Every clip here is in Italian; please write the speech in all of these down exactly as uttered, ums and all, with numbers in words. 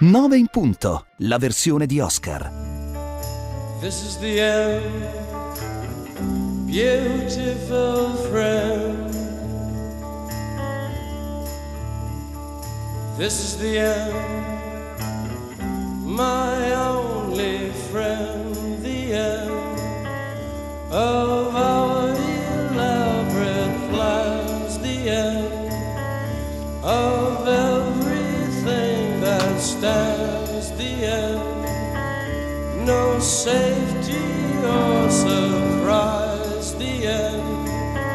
nove in punto, la versione di Oscar. This is the end, beautiful friend. This is the end, my only friend, the end of our elaborate plans, the end of everything that stands, the end, no safety or surprise, the end,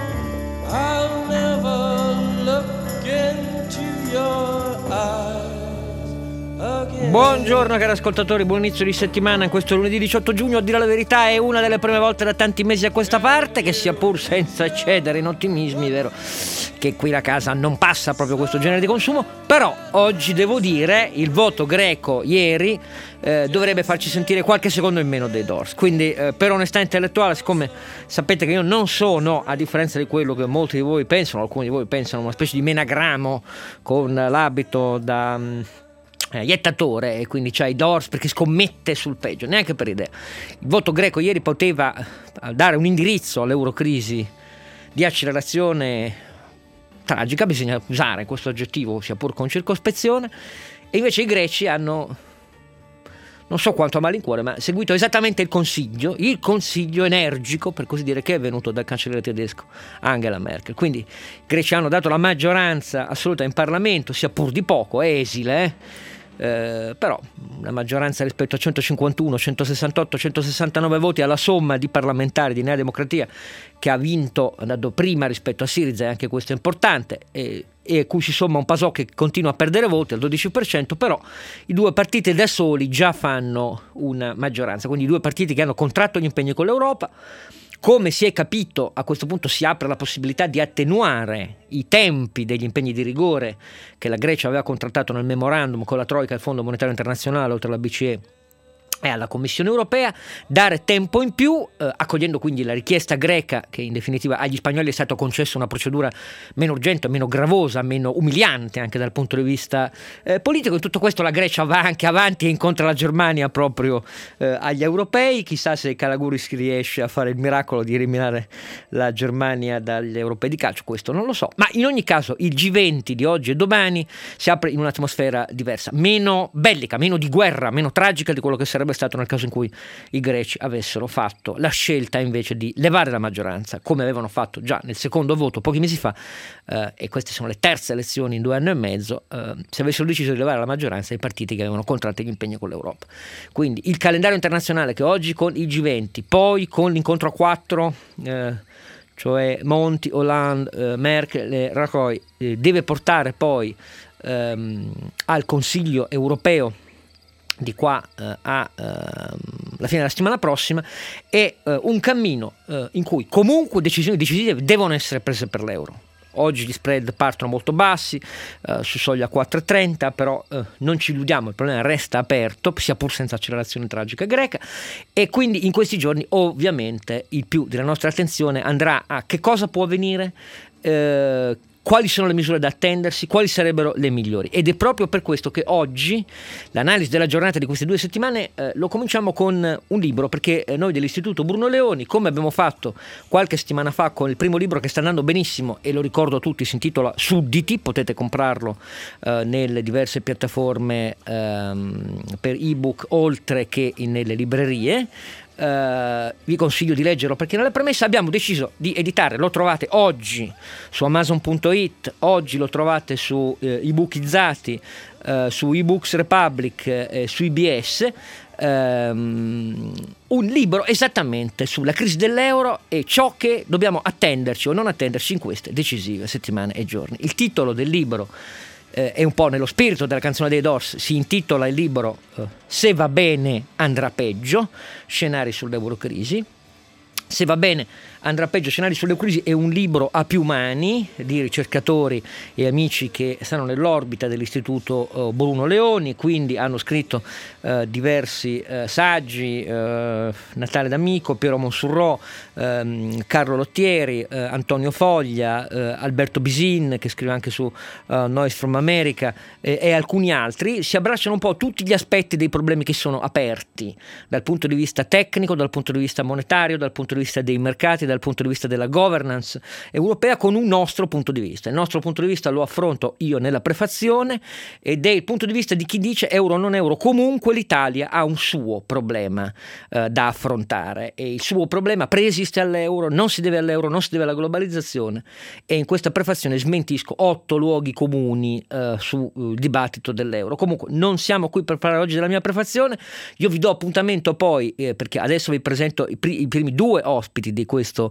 I'll never look into your eyes again. Buongiorno cari ascoltatori, buon inizio di settimana. Questo lunedì diciotto giugno, a dire la verità, è una delle prime volte da tanti mesi a questa parte che, sia pur senza eccedere in ottimismi, vero che qui la casa non passa proprio questo genere di consumo, però oggi devo dire il voto greco ieri eh, dovrebbe farci sentire qualche secondo in meno dei Doors, quindi eh, per onestà intellettuale, siccome sapete che io non sono, a differenza di quello che molti di voi pensano, alcuni di voi pensano, una specie di menagramo con l'abito da Eh, iettatore, e quindi c'ha i Doors perché scommette sul peggio, neanche per idea. Il voto greco ieri poteva dare un indirizzo all'eurocrisi di accelerazione tragica, bisogna usare questo aggettivo sia pur con circospezione, e invece i greci hanno, non so quanto a malincuore, ma seguito esattamente il consiglio, il consiglio energico, per così dire, che è venuto dal cancelliere tedesco Angela Merkel. Quindi i greci hanno dato la maggioranza assoluta in Parlamento, sia pur di poco, è esile, eh? Eh, però la maggioranza rispetto a centocinquantuno, centosessantotto, centosessantanove voti alla somma di parlamentari di Nea Democratia, che ha vinto andando prima rispetto a Syriza, e anche questo è importante, e, e a cui si somma un PASOK che continua a perdere voti al dodici per cento, però i due partiti da soli già fanno una maggioranza, quindi i due partiti che hanno contratto gli impegni con l'Europa. Come si è capito, a questo punto si apre la possibilità di attenuare i tempi degli impegni di rigore che la Grecia aveva contrattato nel memorandum con la Troika e il Fondo Monetario Internazionale, oltre alla B C E e alla Commissione Europea, dare tempo in più, eh, accogliendo quindi la richiesta greca, che in definitiva agli spagnoli è stato concesso una procedura meno urgente, meno gravosa, meno umiliante anche dal punto di vista eh, politico. In tutto questo la Grecia va anche avanti e incontra la Germania proprio eh, agli europei. Chissà se Kalaguris riesce a fare il miracolo di eliminare la Germania dagli europei di calcio, questo non lo so, ma in ogni caso il G venti di oggi e domani si apre in un'atmosfera diversa, meno bellica, meno di guerra, meno tragica di quello che sarebbe stato nel caso in cui i greci avessero fatto la scelta invece di levare la maggioranza, come avevano fatto già nel secondo voto pochi mesi fa, eh, e queste sono le terze elezioni in due anni e mezzo, eh, se avessero deciso di levare la maggioranza i partiti che avevano contratto gli impegni con l'Europa. Quindi il calendario internazionale, che oggi con il G venti, poi con l'incontro a quattro, eh, cioè Monti, Hollande, eh, Merkel e Rajoy, eh, deve portare poi ehm, al Consiglio europeo di qua eh, a eh, la fine della settimana prossima, è eh, un cammino eh, in cui comunque decisioni decisive devono essere prese per l'euro. Oggi gli spread partono molto bassi, eh, su soglia quattro virgola trenta, però eh, non ci illudiamo, il problema resta aperto, sia pur senza accelerazione tragica greca, e quindi in questi giorni ovviamente il più della nostra attenzione andrà a che cosa può avvenire, eh, quali sono le misure da attendersi, quali sarebbero le migliori. Ed è proprio per questo che oggi l'analisi della giornata di queste due settimane eh, lo cominciamo con un libro, perché eh, noi dell'Istituto Bruno Leoni, come abbiamo fatto qualche settimana fa con il primo libro che sta andando benissimo, e lo ricordo a tutti, si intitola Sudditi, potete comprarlo eh, nelle diverse piattaforme ehm, per ebook oltre che nelle librerie. Uh, vi consiglio di leggerlo, perché nella premessa abbiamo deciso di editare, lo trovate oggi su amazon punto it, oggi lo trovate su uh, ebookizzati, uh, su eBooks Republic e uh, su I B S, um, un libro esattamente sulla crisi dell'euro e ciò che dobbiamo attenderci o non attenderci in queste decisive settimane e giorni. Il titolo del libro eh, è un po' nello spirito della canzone dei Doors, si intitola il libro eh, Se va bene andrà peggio, scenari sull'eurocrisi, Se va bene andrà peggio, scenari sulle crisi è un libro a più mani di ricercatori e amici che stanno nell'orbita dell'istituto uh, Bruno Leoni, quindi hanno scritto uh, diversi uh, saggi, uh, Natale D'Amico, Piero Monsurrò, um, Carlo Lottieri, uh, Antonio Foglia, uh, Alberto Bisin, che scrive anche su uh, Noise from America, e, e alcuni altri. Si abbracciano un po' tutti gli aspetti dei problemi che sono aperti dal punto di vista tecnico, dal punto di vista monetario, dal punto di vista dei mercati, dal punto di vista della governance europea, con un nostro punto di vista. Il nostro punto di vista lo affronto io nella prefazione ed è il punto di vista di chi dice euro non euro. Comunque l'Italia ha un suo problema eh, da affrontare e il suo problema preesiste all'euro, non si deve all'euro, non si deve alla globalizzazione, e in questa prefazione smentisco otto luoghi comuni eh, sul uh, dibattito dell'euro. Comunque non siamo qui per parlare oggi della mia prefazione, io vi do appuntamento poi eh, perché adesso vi presento i, pri- i primi due ospiti di questo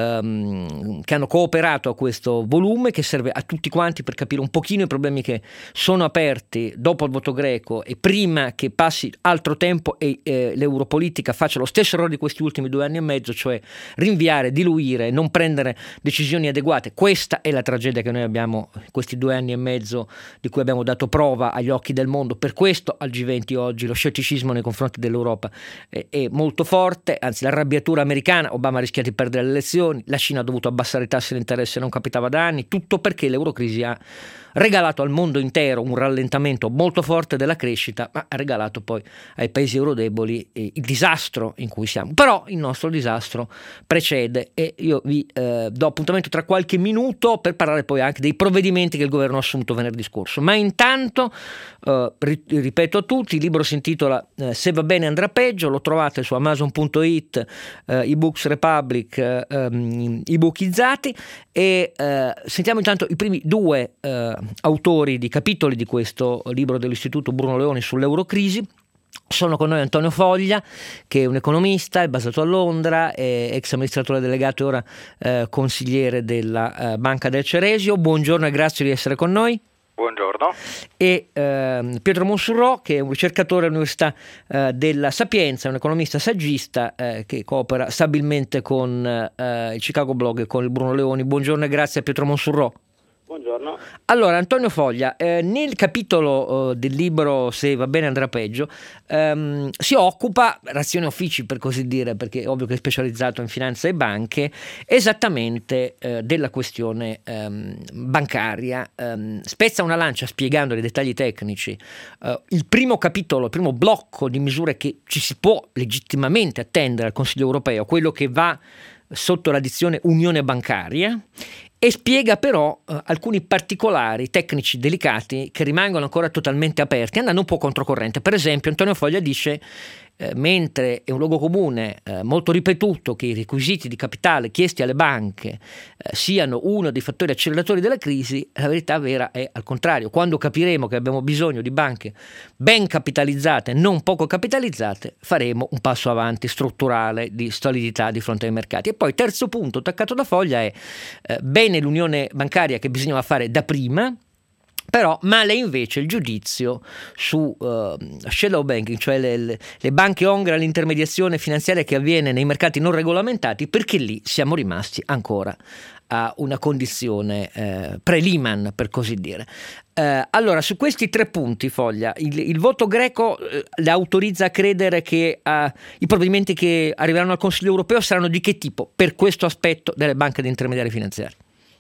um, che hanno cooperato a questo volume, che serve a tutti quanti per capire un pochino i problemi che sono aperti dopo il voto greco e prima che passi altro tempo e eh, l'europolitica faccia lo stesso errore di questi ultimi due anni e mezzo, cioè rinviare, diluire, non prendere decisioni adeguate. Questa è la tragedia che noi abbiamo questi due anni e mezzo di cui abbiamo dato prova agli occhi del mondo. Per questo al G venti oggi lo scetticismo nei confronti dell'Europa è, è molto forte, anzi l'arrabbiatura americana, Obama rischia di perdere le elezioni, la Cina ha dovuto abbassare i tassi di interesse, non capitava da anni, tutto perché l'eurocrisi ha regalato al mondo intero un rallentamento molto forte della crescita, ma ha regalato poi ai paesi eurodeboli eh, il disastro in cui siamo. Però il nostro disastro precede e io vi eh, do appuntamento tra qualche minuto per parlare poi anche dei provvedimenti che il governo ha assunto venerdì scorso. Ma intanto eh, ri- ripeto a tutti, il libro si intitola eh, Se va bene andrà peggio, lo trovate su amazon punto it, eh, eBooks Republic, eh, um, ebookizzati, e eh, sentiamo intanto i primi due eh, autori di capitoli di questo libro dell'Istituto Bruno Leoni sull'eurocrisi. Sono con noi Antonio Foglia, che è un economista, è basato a Londra, è ex amministratore delegato e ora eh, consigliere della eh, Banca del Ceresio. Buongiorno e grazie di essere con noi. Buongiorno. E eh, Pietro Monsurrò, che è un ricercatore all'Università eh, della Sapienza, un economista saggista eh, che coopera stabilmente con eh, il Chicago Blog e con il Bruno Leoni. Buongiorno e grazie a Pietro Monsurrò. Buongiorno. Allora, Antonio Foglia, eh, nel capitolo eh, del libro Se va bene andrà peggio, ehm, si occupa, razione uffici per così dire, perché è ovvio che è specializzato in finanza e banche, esattamente eh, della questione ehm, bancaria. Ehm, spezza una lancia spiegando nei dettagli tecnici eh, il primo capitolo, il primo blocco di misure che ci si può legittimamente attendere al Consiglio europeo, quello che va sotto la dizione Unione bancaria, e spiega però eh, alcuni particolari tecnici delicati che rimangono ancora totalmente aperti, andando un po' controcorrente. Per esempio, Antonio Foglia dice eh, mentre è un luogo comune eh, molto ripetuto che i requisiti di capitale chiesti alle banche eh, siano uno dei fattori acceleratori della crisi, la verità vera è al contrario. Quando capiremo che abbiamo bisogno di banche ben capitalizzate, non poco capitalizzate, faremo un passo avanti strutturale di solidità di fronte ai mercati. E poi terzo punto toccato da Foglia è eh, bene l'unione bancaria che bisognava fare da prima, però male invece il giudizio su uh, shadow banking, cioè le, le, le banche ongre all'intermediazione finanziaria che avviene nei mercati non regolamentati, perché lì siamo rimasti ancora a una condizione eh, pre-Lehman, per così dire. Eh, allora, su questi tre punti, Foglia, il, il voto greco eh, le autorizza a credere che eh, i provvedimenti che arriveranno al Consiglio europeo saranno di che tipo per questo aspetto delle banche di intermediari finanziari?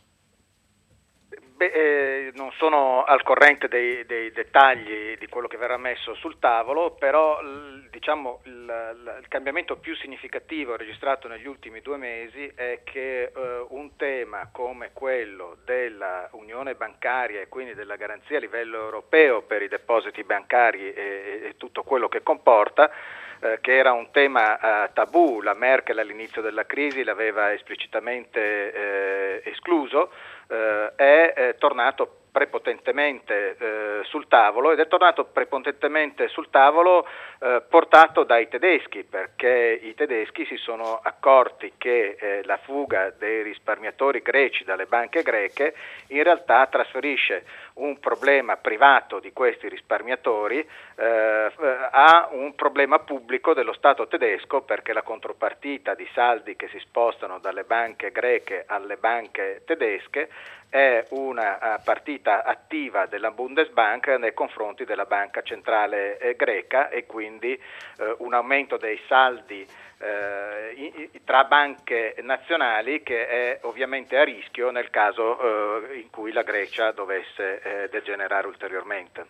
Beh, eh, non sono al corrente dei, dei dettagli di quello che verrà messo sul tavolo, però l, diciamo il, il cambiamento più significativo registrato negli ultimi due mesi è che eh, un tema come quello della unione bancaria e quindi della garanzia a livello europeo per i depositi bancari e, e tutto quello che comporta, Eh, che era un tema eh, tabù, la Merkel all'inizio della crisi l'aveva esplicitamente eh, escluso, eh, è, è tornato prepotentemente eh, sul tavolo ed è tornato prepotentemente sul tavolo eh, portato dai tedeschi, perché i tedeschi si sono accorti che eh, la fuga dei risparmiatori greci dalle banche greche in realtà trasferisce un problema privato di questi risparmiatori eh, a un problema pubblico dello Stato tedesco, perché la contropartita di saldi che si spostano dalle banche greche alle banche tedesche è una partita attiva della Bundesbank nei confronti della banca centrale eh, greca e quindi eh, un aumento dei saldi eh, i, tra banche nazionali che è ovviamente a rischio nel caso eh, in cui la Grecia dovesse eh, degenerare ulteriormente.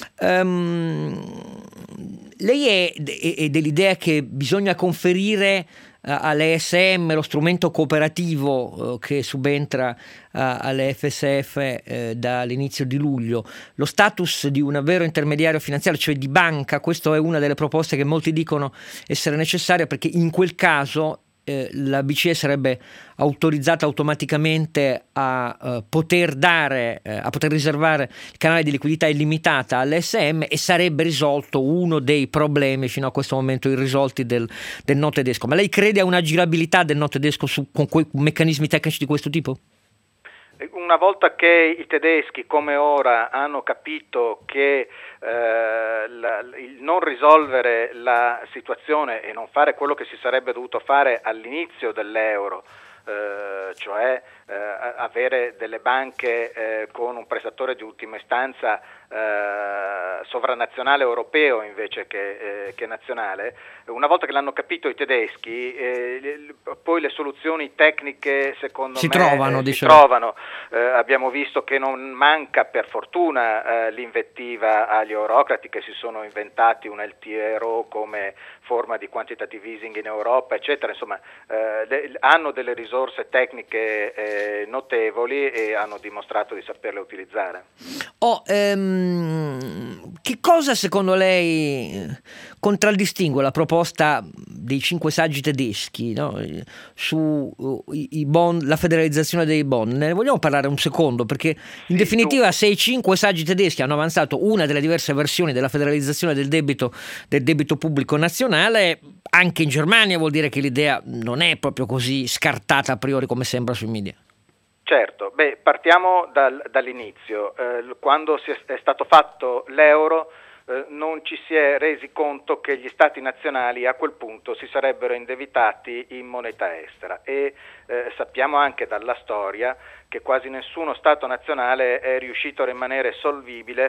Um, lei è, è, è dell'idea che bisogna conferire alle S M, lo strumento cooperativo eh, che subentra eh, alle F S F eh, dall'inizio di luglio, lo status di un vero intermediario finanziario, cioè di banca. Questa è una delle proposte che molti dicono essere necessaria, perché in quel caso eh, la B C E sarebbe autorizzata automaticamente a eh, poter dare, eh, a poter riservare il canale di liquidità illimitata alle S M, e sarebbe risolto uno dei problemi fino a questo momento irrisolti del, del no tedesco. Ma lei crede a una girabilità del no tedesco su, con quei meccanismi tecnici di questo tipo? Una volta che i tedeschi, come ora, hanno capito che eh, la, il non risolvere la situazione e non fare quello che si sarebbe dovuto fare all'inizio dell'euro, eh, cioè eh, avere delle banche eh, con un prestatore di ultima istanza eh, sovranazionale europeo invece che, eh, che nazionale, una volta che l'hanno capito i tedeschi, eh, poi le soluzioni tecniche secondo si me trovano, eh, si diciamo. trovano. Eh, abbiamo visto che non manca per fortuna eh, l'invettiva agli eurocrati che si sono inventati un L T R O come forma di quantitative easing in Europa, eccetera. Insomma, eh, le, hanno delle risorse tecniche eh, notevoli e hanno dimostrato di saperle utilizzare. Oh, ehm, che cosa secondo lei contraddistingue la proposta dei cinque saggi tedeschi, no? su uh, i bond, la federalizzazione dei bond? Ne vogliamo parlare un secondo, perché in sì, definitiva tu... se i cinque saggi tedeschi hanno avanzato una delle diverse versioni della federalizzazione del debito, del debito pubblico nazionale, anche in Germania vuol dire che l'idea non è proprio così scartata a priori come sembra sui media. Certo, beh, partiamo dal, dall'inizio. Eh, quando si è, è stato fatto l'euro eh, non ci si è resi conto che gli stati nazionali a quel punto si sarebbero indebitati in moneta estera e eh, sappiamo anche dalla storia che quasi nessuno Stato nazionale è riuscito a rimanere solvibile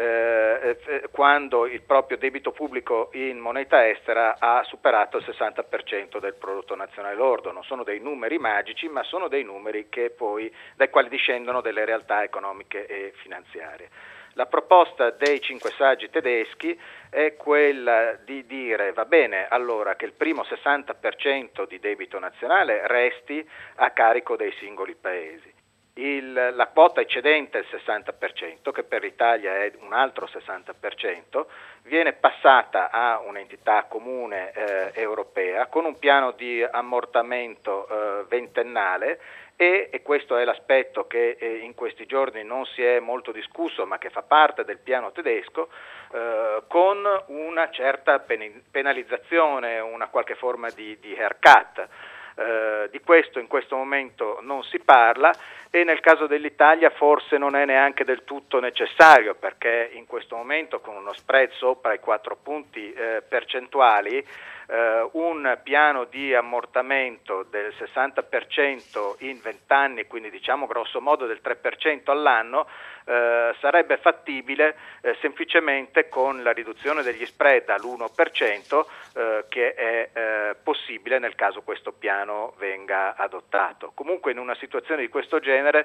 eh, eh, quando il proprio debito pubblico in moneta estera ha superato il sessanta per cento del prodotto nazionale lordo. Non sono dei numeri magici, ma sono dei numeri che poi, dai quali discendono delle realtà economiche e finanziarie. La proposta dei cinque saggi tedeschi è quella di dire va bene allora che il primo sessanta per cento di debito nazionale resti a carico dei singoli paesi. Il, la quota eccedente il sessanta per cento, che per l'Italia è un altro sessanta per cento, viene passata a un'entità comune eh, europea con un piano di ammortamento eh, ventennale e, e questo è l'aspetto che eh, in questi giorni non si è molto discusso ma che fa parte del piano tedesco, eh, con una certa pen- penalizzazione, una qualche forma di, di haircut. Uh, di questo in questo momento non si parla e nel caso dell'Italia forse non è neanche del tutto necessario, perché in questo momento con uno spread sopra i quattro punti eh, percentuali Uh, un piano di ammortamento del sessanta per cento in venti anni, quindi diciamo grosso modo del tre per cento all'anno, uh, sarebbe fattibile uh, semplicemente con la riduzione degli spread all'uno per cento uh, che è uh, possibile nel caso questo piano venga adottato. Comunque in una situazione di questo genere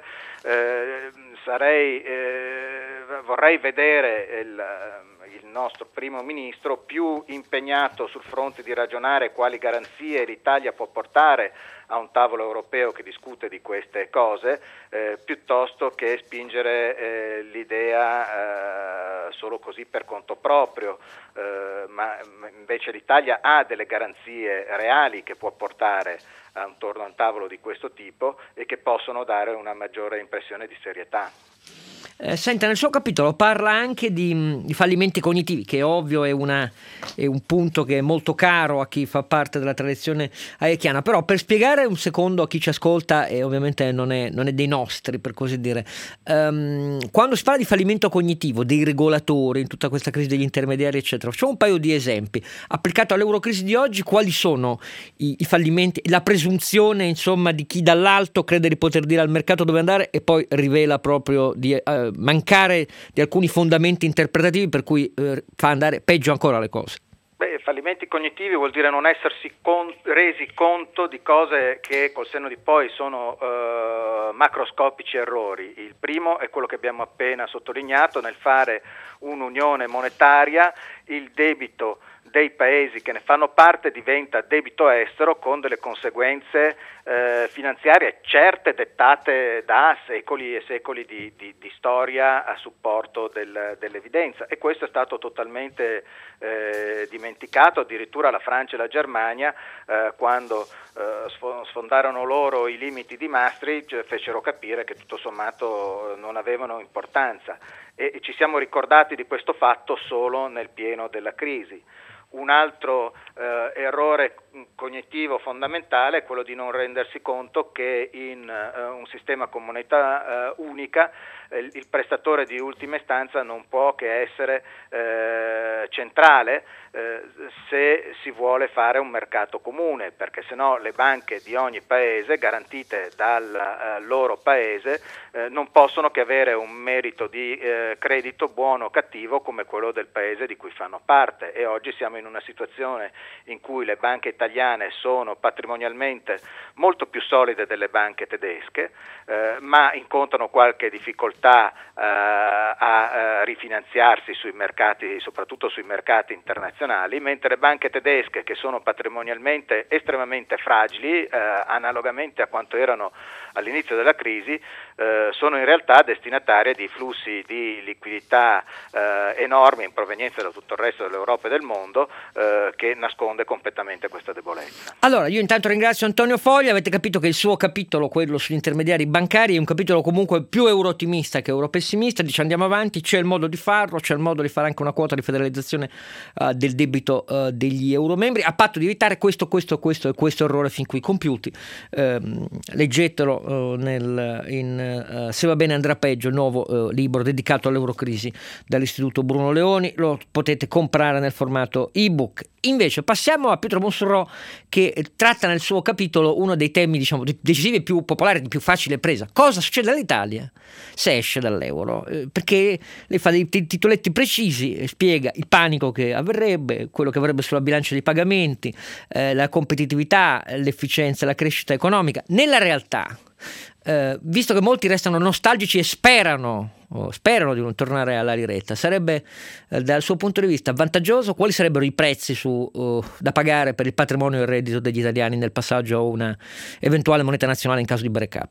uh, sarei, uh, vorrei vedere il il nostro primo ministro più impegnato sul fronte di ragionare quali garanzie l'Italia può portare a un tavolo europeo che discute di queste cose, eh, piuttosto che spingere eh, l'idea eh, solo così per conto proprio, eh, ma invece l'Italia ha delle garanzie reali che può portare attorno a un tavolo di questo tipo e che possono dare una maggiore impressione di serietà. Eh, senta, nel suo capitolo parla anche di, di fallimenti cognitivi, che è ovvio è, una, è un punto che è molto caro a chi fa parte della tradizione hayekiana, però per spiegare un secondo a chi ci ascolta, e ovviamente non è, non è dei nostri per così dire, um, quando si parla di fallimento cognitivo, dei regolatori in tutta questa crisi degli intermediari eccetera, facciamo un paio di esempi. Applicato all'eurocrisi di oggi, quali sono i, i fallimenti, la presunzione insomma di chi dall'alto crede di poter dire al mercato dove andare e poi rivela proprio di uh, mancare di alcuni fondamenti interpretativi per cui uh, fa andare peggio ancora le cose? Beh, fallimenti cognitivi vuol dire non essersi con, resi conto di cose che col senno di poi sono uh, macroscopici errori. Il primo è quello che abbiamo appena sottolineato: nel fare un'unione monetaria il debito dei paesi che ne fanno parte diventa debito estero, con delle conseguenze eh, finanziarie certe, dettate da secoli e secoli di, di, di storia a supporto del, dell'evidenza, e questo è stato totalmente eh, dimenticato. Addirittura la Francia e la Germania eh, quando eh, sfondarono loro i limiti di Maastricht fecero capire che tutto sommato non avevano importanza, e, e ci siamo ricordati di questo fatto solo nel pieno della crisi. Un altro eh, errore cognitivo fondamentale è quello di non rendersi conto che in eh, un sistema con moneta eh, unica eh, il prestatore di ultima istanza non può che essere eh, centrale eh, se si vuole fare un mercato comune, perché sennò le banche di ogni paese, garantite dal eh, loro paese, eh, non possono che avere un merito di eh, credito buono o cattivo come quello del paese di cui fanno parte, e oggi siamo in una situazione in cui le banche italiane sono patrimonialmente molto più solide delle banche tedesche, eh, ma incontrano qualche difficoltà eh, a eh, rifinanziarsi sui mercati, soprattutto sui mercati internazionali, mentre le banche tedesche, che sono patrimonialmente estremamente fragili, eh, analogamente a quanto erano all'inizio della crisi, eh, sono in realtà destinatarie di flussi di liquidità eh, enormi in provenienza da tutto il resto dell'Europa e del mondo, eh, che nasconde completamente questa debolezza. Allora, io intanto ringrazio Antonio Foglia. Avete capito che il suo capitolo, quello sugli intermediari bancari, è un capitolo comunque più euro-ottimista che euro-pessimista. Dice andiamo avanti, c'è il modo di farlo, c'è il modo di fare anche una quota di federalizzazione uh, del debito uh, degli euromembri, a patto di evitare questo, questo, questo e questo errore fin qui compiuti. Uh, leggetelo uh, nel, in uh, Se va bene andrà peggio, il nuovo uh, libro dedicato all'eurocrisi dall'Istituto Bruno Leoni. Lo potete comprare nel formato ebook. Invece passiamo a Pietro Monsurrò, che tratta nel suo capitolo uno dei temi, diciamo, decisivi e più popolari, di più facile presa. Cosa succede all'Italia se esce dall'euro? Eh, perché lei fa dei titoletti precisi e spiega il panico che avverrebbe, quello che avrebbe sulla bilancia dei pagamenti, eh, la competitività, l'efficienza, la crescita economica. Nella realtà, eh, visto che molti restano nostalgici e sperano Oh, sperano di non tornare alla liretta, sarebbe eh, dal suo punto di vista vantaggioso? Quali sarebbero i prezzi su, uh, da pagare per il patrimonio e il reddito degli italiani nel passaggio a una eventuale moneta nazionale in caso di break-up?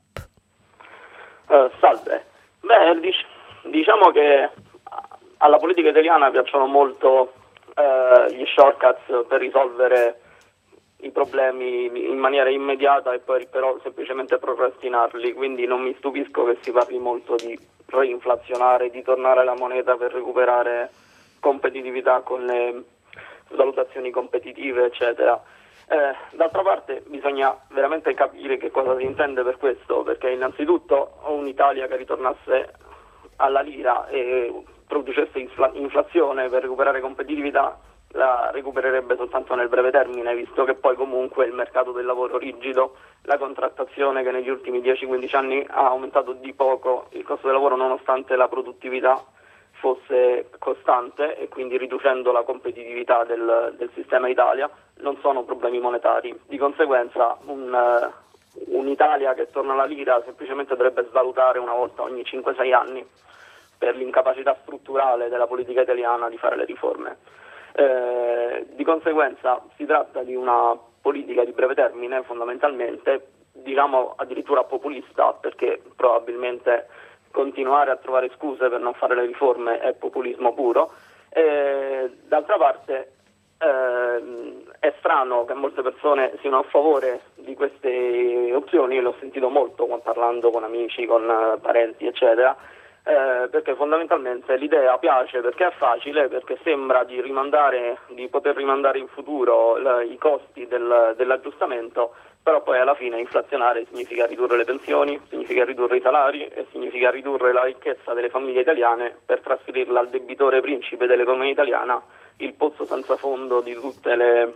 Uh, salve. Beh, dic- diciamo che alla politica italiana piacciono molto uh, gli shortcuts per risolvere i problemi in maniera immediata e poi però semplicemente procrastinarli, quindi non mi stupisco che si parli molto di reinflazionare, di tornare alla moneta per recuperare competitività con le valutazioni competitive eccetera. Eh, d'altra parte bisogna veramente capire che cosa si intende per questo, perché innanzitutto un'Italia che ritornasse alla lira e producesse infla- inflazione per recuperare competitività la recupererebbe soltanto nel breve termine, visto che poi comunque il mercato del lavoro rigido, la contrattazione che negli ultimi dieci quindici anni ha aumentato di poco il costo del lavoro nonostante la produttività fosse costante, e quindi riducendo la competitività del, del sistema Italia, non sono problemi monetari. Di conseguenza un, uh, un'Italia che torna alla lira semplicemente dovrebbe svalutare una volta ogni cinque sei anni per l'incapacità strutturale della politica italiana di fare le riforme. Eh, di conseguenza si tratta di una politica di breve termine, fondamentalmente, diciamo addirittura populista, perché probabilmente continuare a trovare scuse per non fare le riforme è populismo puro. Eh, d'altra parte eh, è strano che molte persone siano a favore di queste opzioni, l'ho sentito molto parlando con amici, con parenti eccetera, eh, perché fondamentalmente l'idea piace perché è facile, perché sembra di rimandare, di poter rimandare in futuro l- i costi del, dell'aggiustamento, però poi alla fine inflazionare significa ridurre le pensioni, significa ridurre i salari e significa ridurre la ricchezza delle famiglie italiane per trasferirla al debitore principe dell'economia italiana, il pozzo senza fondo di tutte le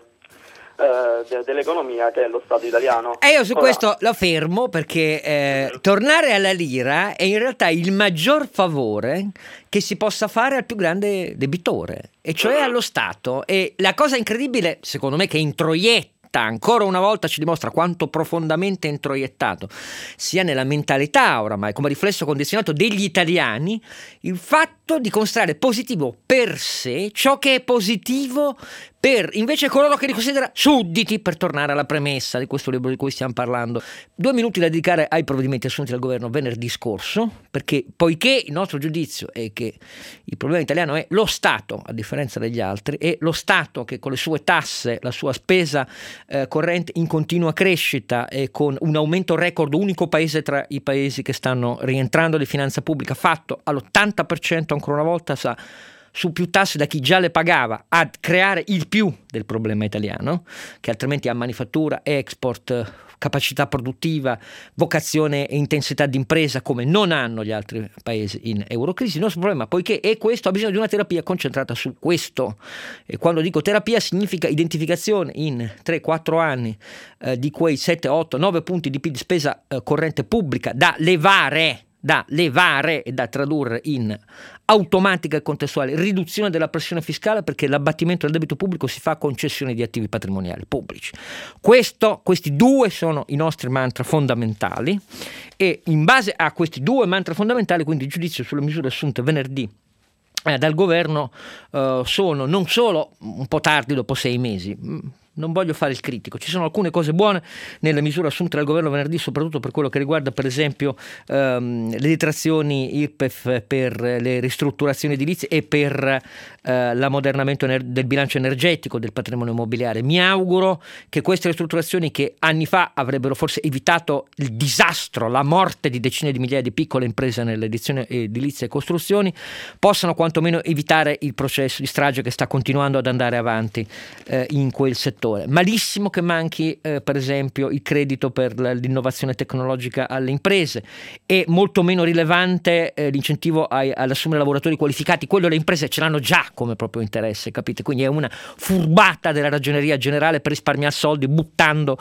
eh, de- dell'economia, che è lo Stato italiano. E io su Ora, questo lo fermo, perché eh, tornare alla lira è in realtà il maggior favore che si possa fare al più grande debitore, e cioè allo Stato. E la cosa incredibile, secondo me, che introietta ancora una volta, ci dimostra quanto profondamente introiettato sia nella mentalità oramai come riflesso condizionato degli italiani il fatto di considerare positivo per sé ciò che è positivo per invece coloro che li considera sudditi, per tornare alla premessa di questo libro di cui stiamo parlando. Due minuti da dedicare ai provvedimenti assunti dal governo venerdì scorso, perché poiché il nostro giudizio è che il problema italiano è lo Stato, a differenza degli altri, e lo Stato che con le sue tasse, la sua spesa eh, corrente in continua crescita e con un aumento record, unico paese tra i paesi che stanno rientrando di finanza pubblica, fatto all'ottanta per cento ancora una volta, sa su più tasse da chi già le pagava, a creare il più del problema italiano, che altrimenti ha manifattura, export, capacità produttiva, vocazione e intensità di impresa come non hanno gli altri paesi in eurocrisi. Il nostro problema, poiché è questo, ha bisogno di una terapia concentrata su questo, e quando dico terapia significa identificazione in tre quattro anni eh, di quei sette otto nove punti di P I L di spesa eh, corrente pubblica da levare da levare e da tradurre in automatica e contestuale riduzione della pressione fiscale, perché l'abbattimento del debito pubblico si fa con cessione di attivi patrimoniali pubblici. Questo, questi due sono i nostri mantra fondamentali, e in base a questi due mantra fondamentali, quindi il giudizio sulle misure assunte venerdì eh, dal governo eh, sono non solo un po' tardi dopo sei mesi. Non voglio fare il critico, ci sono alcune cose buone nelle misure assunte dal governo venerdì, soprattutto per quello che riguarda per esempio ehm, le detrazioni I R P E F per le ristrutturazioni edilizie e per eh, l'ammodernamento ener- del bilancio energetico del patrimonio immobiliare. Mi auguro che queste ristrutturazioni, che anni fa avrebbero forse evitato il disastro, la morte di decine di migliaia di piccole imprese nell'edizione edilizia e costruzioni, possano quantomeno evitare il processo di strage che sta continuando ad andare avanti eh, in quel settore. Malissimo che manchi eh, per esempio il credito per l'innovazione tecnologica alle imprese, e molto meno rilevante eh, l'incentivo ai, ad assumere lavoratori qualificati. Quello le imprese ce l'hanno già come proprio interesse, capite? Quindi è una furbata della ragioneria generale per risparmiare soldi, buttando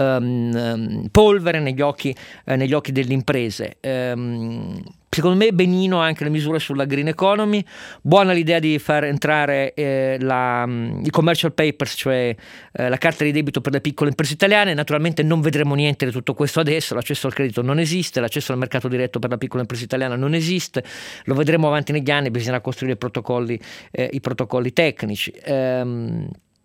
um, polvere negli occhi, eh, negli occhi delle imprese. Um, Secondo me benino anche le misure sulla green economy, buona l'idea di far entrare eh, la, i commercial papers, cioè eh, la carta di debito per le piccole imprese italiane. Naturalmente non vedremo niente di tutto questo adesso, l'accesso al credito non esiste, l'accesso al mercato diretto per la piccola impresa italiana non esiste, lo vedremo avanti negli anni, bisognerà costruire i protocolli, eh, i protocolli tecnici. Ehm,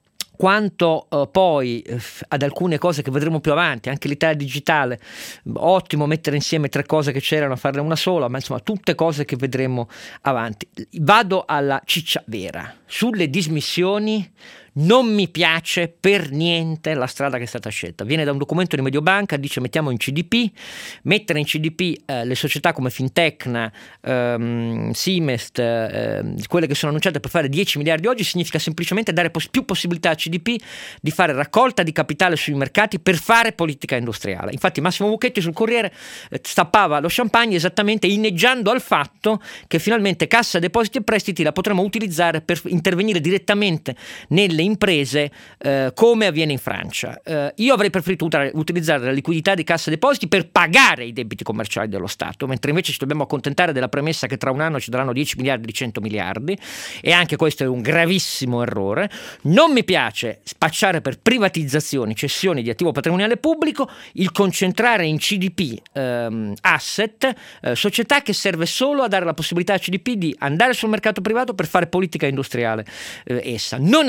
Quanto uh, poi uh, ad alcune cose che vedremo più avanti, anche l'Italia digitale, ottimo mettere insieme tre cose che c'erano, a farne una sola, ma insomma tutte cose che vedremo avanti. Vado alla ciccia vera. Sulle dismissioni non mi piace per niente la strada che è stata scelta. Viene da un documento di Mediobanca, dice mettiamo in C D P, mettere in C D P eh, le società come Fintecna, ehm, Simest, eh, quelle che sono annunciate per fare dieci miliardi oggi, significa semplicemente dare pos- più possibilità a C D P di fare raccolta di capitale sui mercati per fare politica industriale. Infatti Massimo Mucchetti sul Corriere eh, stappava lo champagne esattamente inneggiando al fatto che finalmente Cassa Depositi e Prestiti la potremo utilizzare per intervenire direttamente nelle imprese eh, come avviene in Francia. Eh, io avrei preferito utilizzare la liquidità di Cassa Depositi per pagare i debiti commerciali dello Stato, mentre invece ci dobbiamo accontentare della premessa che tra un anno ci daranno dieci miliardi di cento miliardi, e anche questo è un gravissimo errore. Non mi piace spacciare per privatizzazioni, cessioni di attivo patrimoniale pubblico, il concentrare in C D P ehm, asset, eh, società che serve solo a dare la possibilità a C D P di andare sul mercato privato per fare politica industriale eh, essa. Non abbiamo bisogno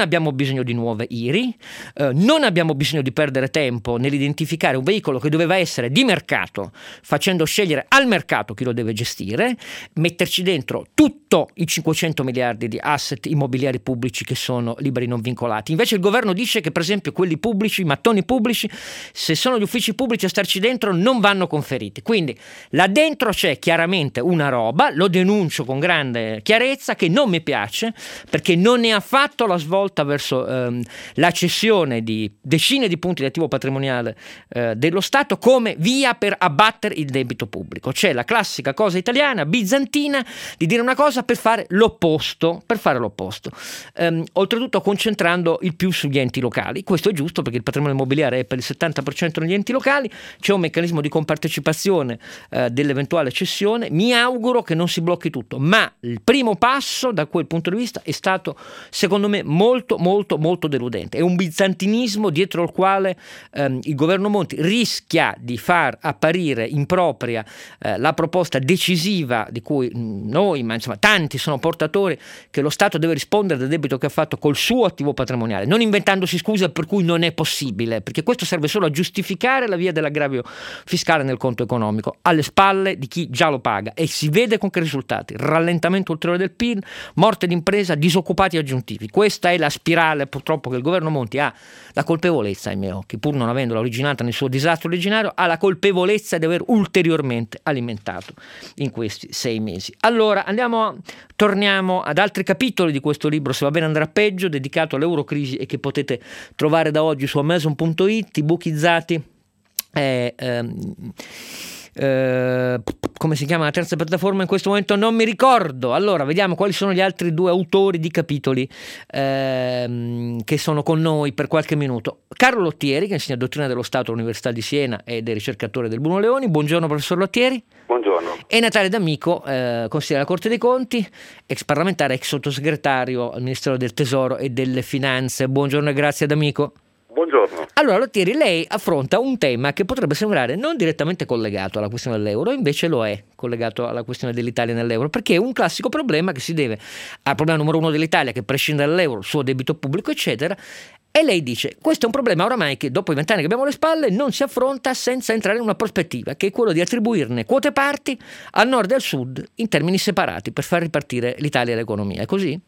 bisogno di nuove I R I, eh, non abbiamo bisogno di perdere tempo nell'identificare un veicolo che doveva essere di mercato, facendo scegliere al mercato chi lo deve gestire, metterci dentro tutto i cinquecento miliardi di asset immobiliari pubblici che sono liberi non vincolati. Invece il governo dice che per esempio quelli pubblici, i mattoni pubblici, se sono gli uffici pubblici a starci dentro non vanno conferiti. Quindi là dentro c'è chiaramente una roba, lo denuncio con grande chiarezza, che non mi piace, perché non è affatto la svolta verso ehm, la cessione di decine di punti di attivo patrimoniale eh, dello Stato come via per abbattere il debito pubblico. C'è la classica cosa italiana, bizantina, di dire una cosa per fare l'opposto, per fare l'opposto. Ehm, oltretutto concentrando il più sugli enti locali. Questo è giusto perché il patrimonio immobiliare è per il settanta per cento negli enti locali, c'è un meccanismo di compartecipazione eh, dell'eventuale cessione. Mi auguro che non si blocchi tutto, ma il primo passo da quel punto di vista è stato secondo me molto molto molto deludente. È un bizantinismo dietro il quale ehm, il governo Monti rischia di far apparire impropria eh, la proposta decisiva di cui mh, noi, ma insomma tanti sono portatori, che lo Stato deve rispondere del debito che ha fatto col suo attivo patrimoniale, non inventandosi scuse per cui non è possibile, perché questo serve solo a giustificare la via dell'aggravio fiscale nel conto economico alle spalle di chi già lo paga, e si vede con che risultati: rallentamento ulteriore del P I L, morte d'impresa, disoccupati aggiuntivi. Questa è la spirale purtroppo che il governo Monti ha la colpevolezza, ai miei occhi, pur non avendola originata nel suo disastro originario, ha la colpevolezza di aver ulteriormente alimentato in questi sei mesi. Allora andiamo, torniamo ad altri capitoli di questo libro, Se va bene andrà peggio, dedicato all'eurocrisi e che potete trovare da oggi su Amazon punto it, ibukizzati. Eh, ehm, eh, come si chiama la terza piattaforma in questo momento non mi ricordo. Allora vediamo quali sono gli altri due autori di capitoli ehm, che sono con noi per qualche minuto. Carlo Lottieri, che insegna dottrina dello Stato all'Università di Siena ed è ricercatore del Bruno Leoni. Buongiorno professor Lottieri. Buongiorno. E Natale D'Amico, eh, consigliere della Corte dei Conti, ex parlamentare, ex sottosegretario al Ministero del Tesoro e delle Finanze. Buongiorno e grazie D'Amico. Buongiorno. Allora Lottieri, lei affronta un tema che potrebbe sembrare non direttamente collegato alla questione dell'euro, invece lo è collegato alla questione dell'Italia nell'euro, perché è un classico problema che si deve al problema numero uno dell'Italia, che prescinde dall'euro, il suo debito pubblico eccetera. E lei dice, questo è un problema oramai che dopo i vent'anni che abbiamo alle spalle non si affronta senza entrare in una prospettiva, che è quello di attribuirne quote parti al nord e al sud in termini separati per far ripartire l'Italia e l'economia. È così?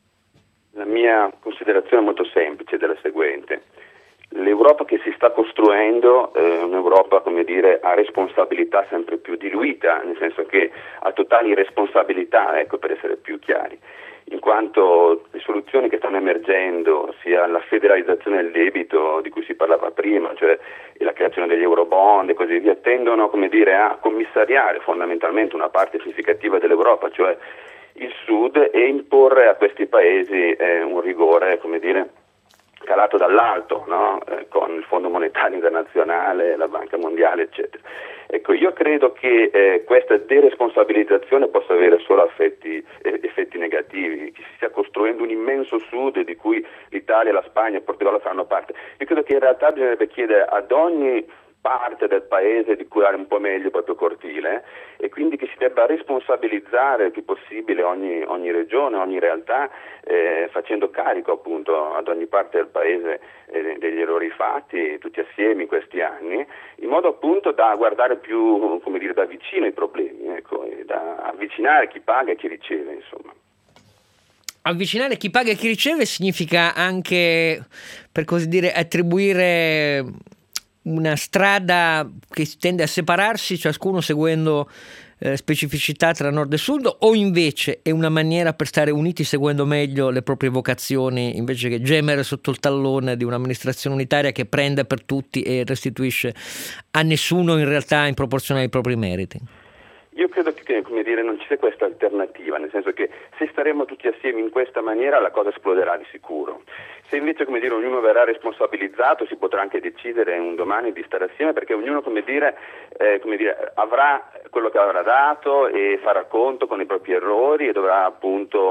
La mia considerazione è molto semplice, ed è la seguente. L'Europa che si sta costruendo è un'Europa, come dire, a responsabilità sempre più diluita, nel senso che ha totali responsabilità, ecco, per essere più chiari, in quanto le soluzioni che stanno emergendo, sia la federalizzazione del debito di cui si parlava prima, cioè la creazione degli eurobond e così via, tendono, come dire, a commissariare fondamentalmente una parte significativa dell'Europa, cioè il Sud, e imporre a questi paesi eh, un rigore, come dire, calato dall'alto, no? eh, con il Fondo Monetario Internazionale, la Banca Mondiale, eccetera. Ecco, io credo che eh, questa deresponsabilizzazione possa avere solo effetti, eh, effetti negativi, che si stia costruendo un immenso Sud di cui l'Italia, la Spagna e il Portogallo faranno parte. Io credo che in realtà bisognerebbe chiedere ad ogni parte del paese di curare un po' meglio il proprio cortile, eh, e quindi che si debba responsabilizzare il più possibile ogni, ogni regione, ogni realtà, eh, facendo carico appunto ad ogni parte del paese eh, degli errori fatti tutti assieme in questi anni, in modo appunto da guardare più, come dire, da vicino i problemi, ecco, e da avvicinare chi paga e chi riceve, insomma. Avvicinare chi paga e chi riceve significa anche, per così dire, attribuire una strada che tende a separarsi, ciascuno seguendo eh, specificità tra nord e sud, o invece è una maniera per stare uniti seguendo meglio le proprie vocazioni, invece che gemere sotto il tallone di un'amministrazione unitaria che prende per tutti e restituisce a nessuno in realtà in proporzione ai propri meriti? Io credo che, come dire, non ci sia questa alternativa, nel senso che se staremo tutti assieme in questa maniera la cosa esploderà di sicuro. Se invece, come dire, ognuno verrà responsabilizzato, si potrà anche decidere un domani di stare assieme, perché ognuno, come dire, eh, come dire, avrà quello che avrà dato e farà conto con i propri errori e dovrà appunto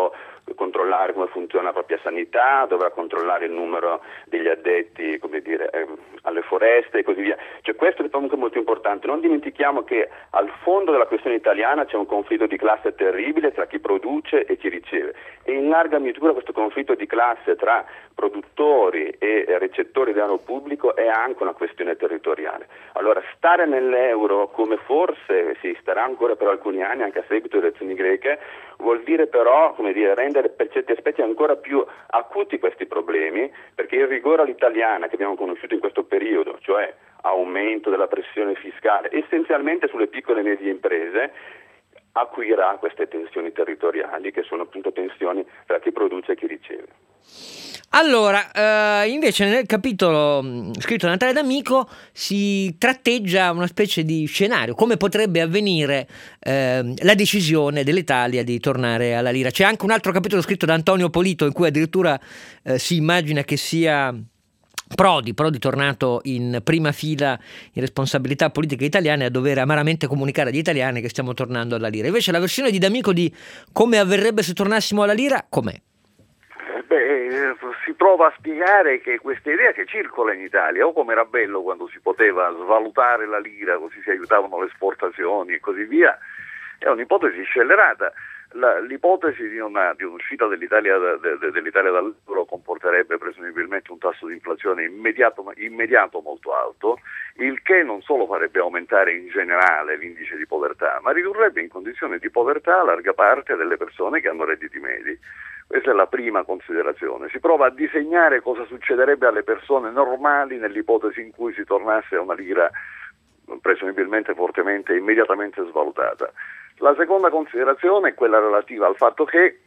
controllare come funziona la propria sanità, dovrà controllare il numero degli addetti, come dire, ehm, alle foreste e così via. Cioè questo è comunque molto importante. Non dimentichiamo che al fondo della questione italiana c'è un conflitto di classe terribile tra chi produce e chi riceve, e in larga misura questo conflitto di classe tra produttori e recettori del denaro pubblico è anche una questione territoriale. Allora stare nell'euro, come forse si starà ancora per alcuni anni anche a seguito delle elezioni greche, vuol dire però, come dire, rendere per certi aspetti ancora più acuti questi problemi, perché il rigore all'italiana che abbiamo conosciuto in questo periodo, cioè aumento della pressione fiscale essenzialmente sulle piccole e medie imprese, acuirà queste tensioni territoriali, che sono appunto tensioni tra chi produce e chi riceve. Allora, eh, invece nel capitolo mh, scritto da Natale D'Amico si tratteggia una specie di scenario, come potrebbe avvenire eh, la decisione dell'Italia di tornare alla lira. C'è anche un altro capitolo scritto da Antonio Polito in cui addirittura eh, si immagina che sia Prodi, Prodi tornato in prima fila in responsabilità politiche italiane a dover amaramente comunicare agli italiani che stiamo tornando alla lira. Invece la versione di D'Amico di come avverrebbe se tornassimo alla lira, com'è? Beh, si prova a spiegare che questa idea che circola in Italia, o come era bello quando si poteva svalutare la lira così si aiutavano le esportazioni e così via, è un'ipotesi scellerata. La, l'ipotesi di, una, di un'uscita dell'Italia, de, de, dell'Italia dall'euro comporterebbe presumibilmente un tasso di inflazione immediato, immediato molto alto, il che non solo farebbe aumentare in generale l'indice di povertà, ma ridurrebbe in condizioni di povertà larga parte delle persone che hanno redditi medi. Questa è la prima considerazione. Si prova a disegnare cosa succederebbe alle persone normali nell'ipotesi in cui si tornasse a una lira presumibilmente fortemente, immediatamente svalutata. La seconda considerazione è quella relativa al fatto che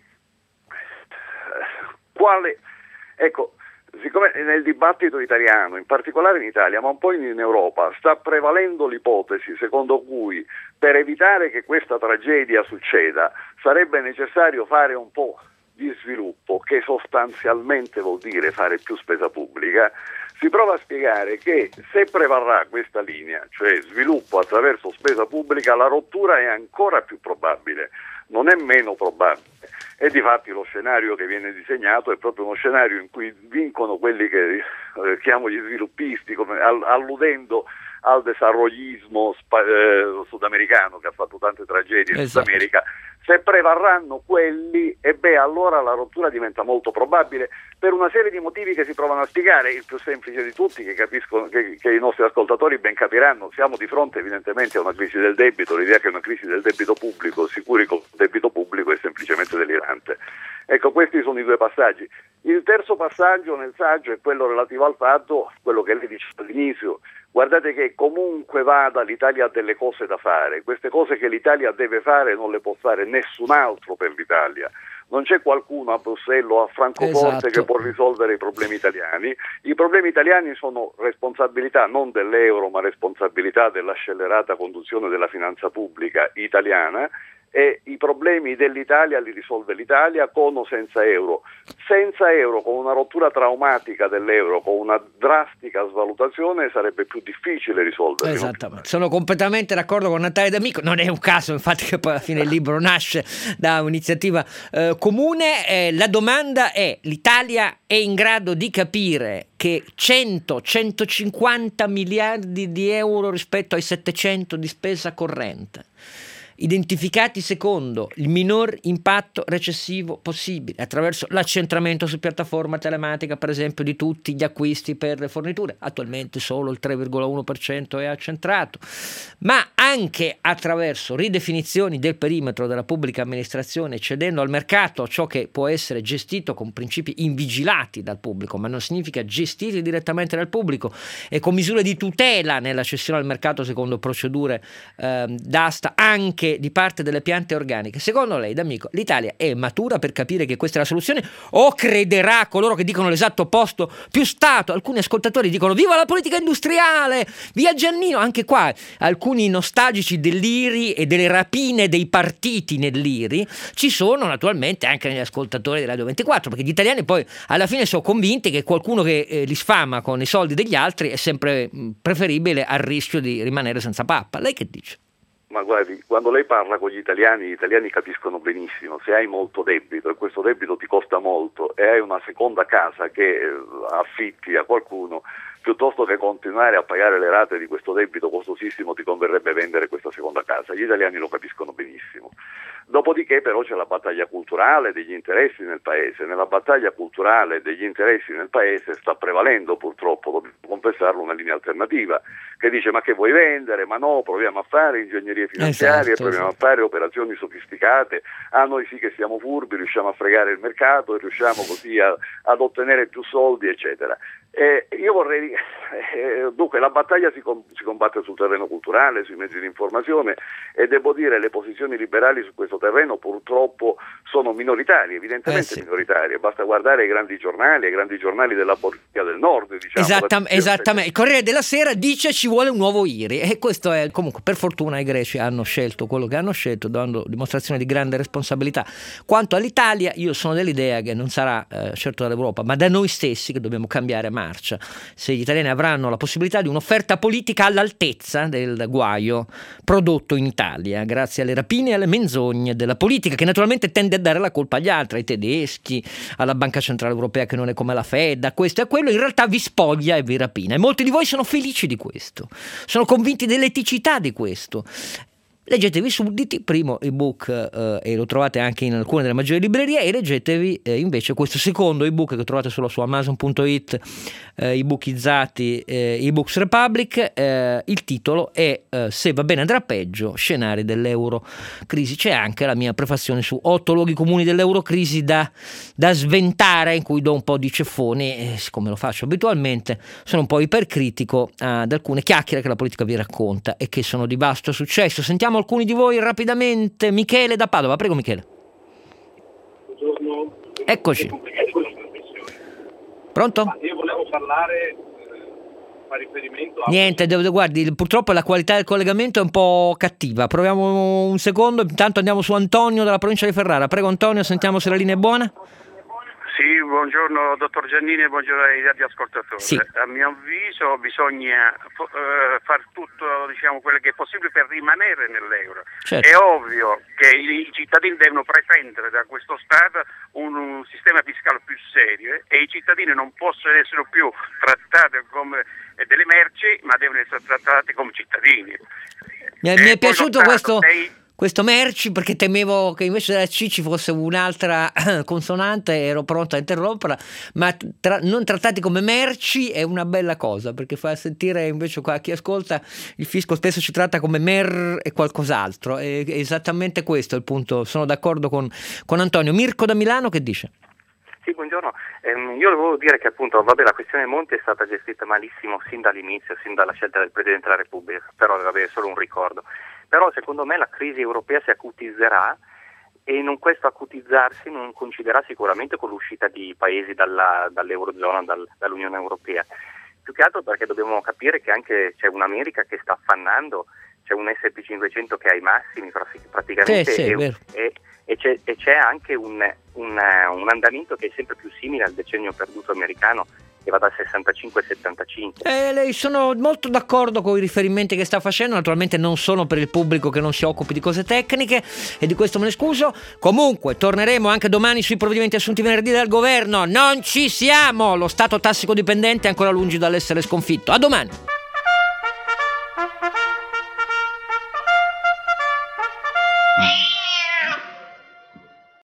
quale, ecco, siccome nel dibattito italiano, in particolare in Italia, ma un po' in Europa, sta prevalendo l'ipotesi secondo cui per evitare che questa tragedia succeda sarebbe necessario fare un po' di sviluppo, che sostanzialmente vuol dire fare più spesa pubblica, si prova a spiegare che se prevarrà questa linea, cioè sviluppo attraverso spesa pubblica, la rottura è ancora più probabile, non è meno probabile. E difatti lo scenario che viene disegnato è proprio uno scenario in cui vincono quelli che eh, chiamo gli sviluppisti, come, all- alludendo al desarrollismo spa- eh, sudamericano che ha fatto tante tragedie in esatto. Sud America. Se prevarranno quelli, e beh, allora la rottura diventa molto probabile per una serie di motivi che si provano a spiegare. Il più semplice di tutti, che capiscono, che, che i nostri ascoltatori ben capiranno, siamo di fronte evidentemente a una crisi del debito. L'idea che una crisi del debito pubblico sicuri con il debito pubblico è semplicemente delirante. Ecco, questi sono i due passaggi. Il terzo passaggio nel saggio è quello relativo al fatto, quello che lei dice all'inizio. Guardate che comunque vada l'Italia ha delle cose da fare, queste cose che l'Italia deve fare non le può fare nessun altro per l'Italia. Non c'è qualcuno a Bruxelles o a Francoforte esatto. che può risolvere i problemi italiani. I problemi italiani sono responsabilità non dell'euro, ma responsabilità della scellerata conduzione della finanza pubblica italiana, e i problemi dell'Italia li risolve l'Italia con o senza euro. Senza euro, con una rottura traumatica dell'euro, con una drastica svalutazione, sarebbe più difficile risolvere. Esattamente, sono completamente d'accordo con Natale D'Amico. Non è un caso infatti che poi alla fine il libro nasce da un'iniziativa eh, comune. Eh, la domanda è: l'Italia è in grado di capire che cento centocinquanta miliardi di euro rispetto ai settecento di spesa corrente, identificati secondo il minor impatto recessivo possibile attraverso l'accentramento su piattaforma telematica, per esempio, di tutti gli acquisti per le forniture, attualmente solo il tre virgola uno per cento è accentrato, ma anche attraverso ridefinizioni del perimetro della pubblica amministrazione, cedendo al mercato ciò che può essere gestito con principi invigilati dal pubblico, ma non significa gestiti direttamente dal pubblico, e con misure di tutela nella cessione al mercato secondo procedure eh, d'asta anche di parte delle piante organiche. Secondo lei, D'Amico, l'Italia è matura per capire che questa è la soluzione, o crederà coloro che dicono l'esatto opposto, più Stato? Alcuni ascoltatori dicono viva la politica industriale, via Giannino. Anche qua alcuni nostalgici dell'I R I e delle rapine dei partiti nell'I R I ci sono naturalmente anche negli ascoltatori di Radio ventiquattro, perché gli italiani poi alla fine sono convinti che qualcuno che eh, li sfama con i soldi degli altri è sempre mh, preferibile al rischio di rimanere senza pappa. Lei che dice? Ma guardi, quando lei parla con gli italiani, gli italiani capiscono benissimo. Se hai molto debito e questo debito ti costa molto e hai una seconda casa che eh, affitti a qualcuno, piuttosto che continuare a pagare le rate di questo debito costosissimo ti converrebbe vendere questa seconda casa. Gli italiani lo capiscono benissimo. Dopodiché però c'è la battaglia culturale degli interessi nel paese. Nella battaglia culturale degli interessi nel paese sta prevalendo, purtroppo, dobbiamo confessarlo, una linea alternativa che dice: ma che vuoi vendere? Ma no, proviamo a fare ingegnerie finanziarie, esatto, proviamo esatto. a fare operazioni sofisticate, a noi sì che siamo furbi, riusciamo a fregare il mercato e riusciamo così a, ad ottenere più soldi, eccetera. Eh, io vorrei, eh, dunque la battaglia si, com- si combatte sul terreno culturale, sui mezzi di informazione, e devo dire le posizioni liberali su questo terreno purtroppo sono minoritarie, evidentemente eh sì. minoritarie, basta guardare i grandi giornali, i grandi giornali della Borghesia del Nord, diciamo. Esattam- esattamente, il Corriere della Sera dice ci vuole un nuovo I R I, e questo è, comunque, per fortuna i greci hanno scelto quello che hanno scelto, dando dimostrazione di grande responsabilità. Quanto all'Italia, io sono dell'idea che non sarà eh, certo dall'Europa, ma da noi stessi che dobbiamo cambiare marcia. Se gli italiani avranno la possibilità di un'offerta politica all'altezza del guaio prodotto in Italia grazie alle rapine e alle menzogne della politica, che naturalmente tende a dare la colpa agli altri, ai tedeschi, alla Banca Centrale Europea che non è come la Fed, a questo e a quello, in realtà vi spoglia e vi rapina, e molti di voi sono felici di questo, sono convinti dell'eticità di questo. Leggetevi Sudditi, primo ebook, eh, e lo trovate anche in alcune delle maggiori librerie, e leggetevi eh, invece questo secondo ebook che trovate solo su amazon punto it, eh, ebookizzati, eh, eBooks Republic. Eh, il titolo è eh, Se va bene andrà peggio, scenari dell'eurocrisi. C'è anche la mia prefazione su otto luoghi comuni dell'eurocrisi da, da sventare, in cui do un po' di ceffoni, e siccome lo faccio abitualmente sono un po' ipercritico ad alcune chiacchiere che la politica vi racconta e che sono di vasto successo. Sentiamo alcuni di voi rapidamente. Michele da Padova, prego Michele. Buongiorno. Eccoci. Pronto? Ma io volevo parlare, fa riferimento a... Niente, devo, guardi, purtroppo la qualità del collegamento è un po' cattiva. Proviamo un secondo, intanto andiamo su Antonio dalla provincia di Ferrara. Prego Antonio, sentiamo se la linea è buona. Sì, buongiorno dottor Giannini e buongiorno ai radioascoltatori. Sì. A mio avviso bisogna uh, far tutto, diciamo, quello che è possibile per rimanere nell'euro. Certo. È ovvio che i cittadini devono pretendere da questo Stato un, un sistema fiscale più serio, eh, e i cittadini non possono essere più trattati come delle merci, ma devono essere trattati come cittadini. Mi è, mi è piaciuto Stato, questo... sei... Questo merci, perché temevo che invece della C ci fosse un'altra consonante, ero pronto a interromperla, ma tra, non trattati come merci è una bella cosa, perché fa sentire invece qua chi ascolta il fisco spesso ci tratta come mer e qualcos'altro. È esattamente questo il punto, sono d'accordo con, con Antonio. Mirko da Milano che dice? Sì, buongiorno. Ehm, io volevo dire che appunto, vabbè, la questione Monti è stata gestita malissimo sin dall'inizio, sin dalla scelta del Presidente della Repubblica, però vabbè, è solo un ricordo. Però secondo me la crisi europea si acutizzerà, e non questo acutizzarsi non coinciderà sicuramente con l'uscita di paesi dalla, dall'Eurozona, dal, dall'Unione Europea. Più che altro perché dobbiamo capire che anche c'è un'America che sta affannando, c'è un S and P cinquecento che ha i massimi praticamente, sì, sì, e, e, e, c'è, e c'è anche un, un, un andamento che è sempre più simile al decennio perduto americano, che va dal sessantacinque al settantacinque. Eh, lei, sono molto d'accordo con i riferimenti che sta facendo, naturalmente non sono per il pubblico che non si occupi di cose tecniche, e di questo me ne scuso. Comunque torneremo anche domani sui provvedimenti assunti venerdì dal governo. Non ci siamo, lo stato tassico dipendente è ancora lungi dall'essere sconfitto. A domani.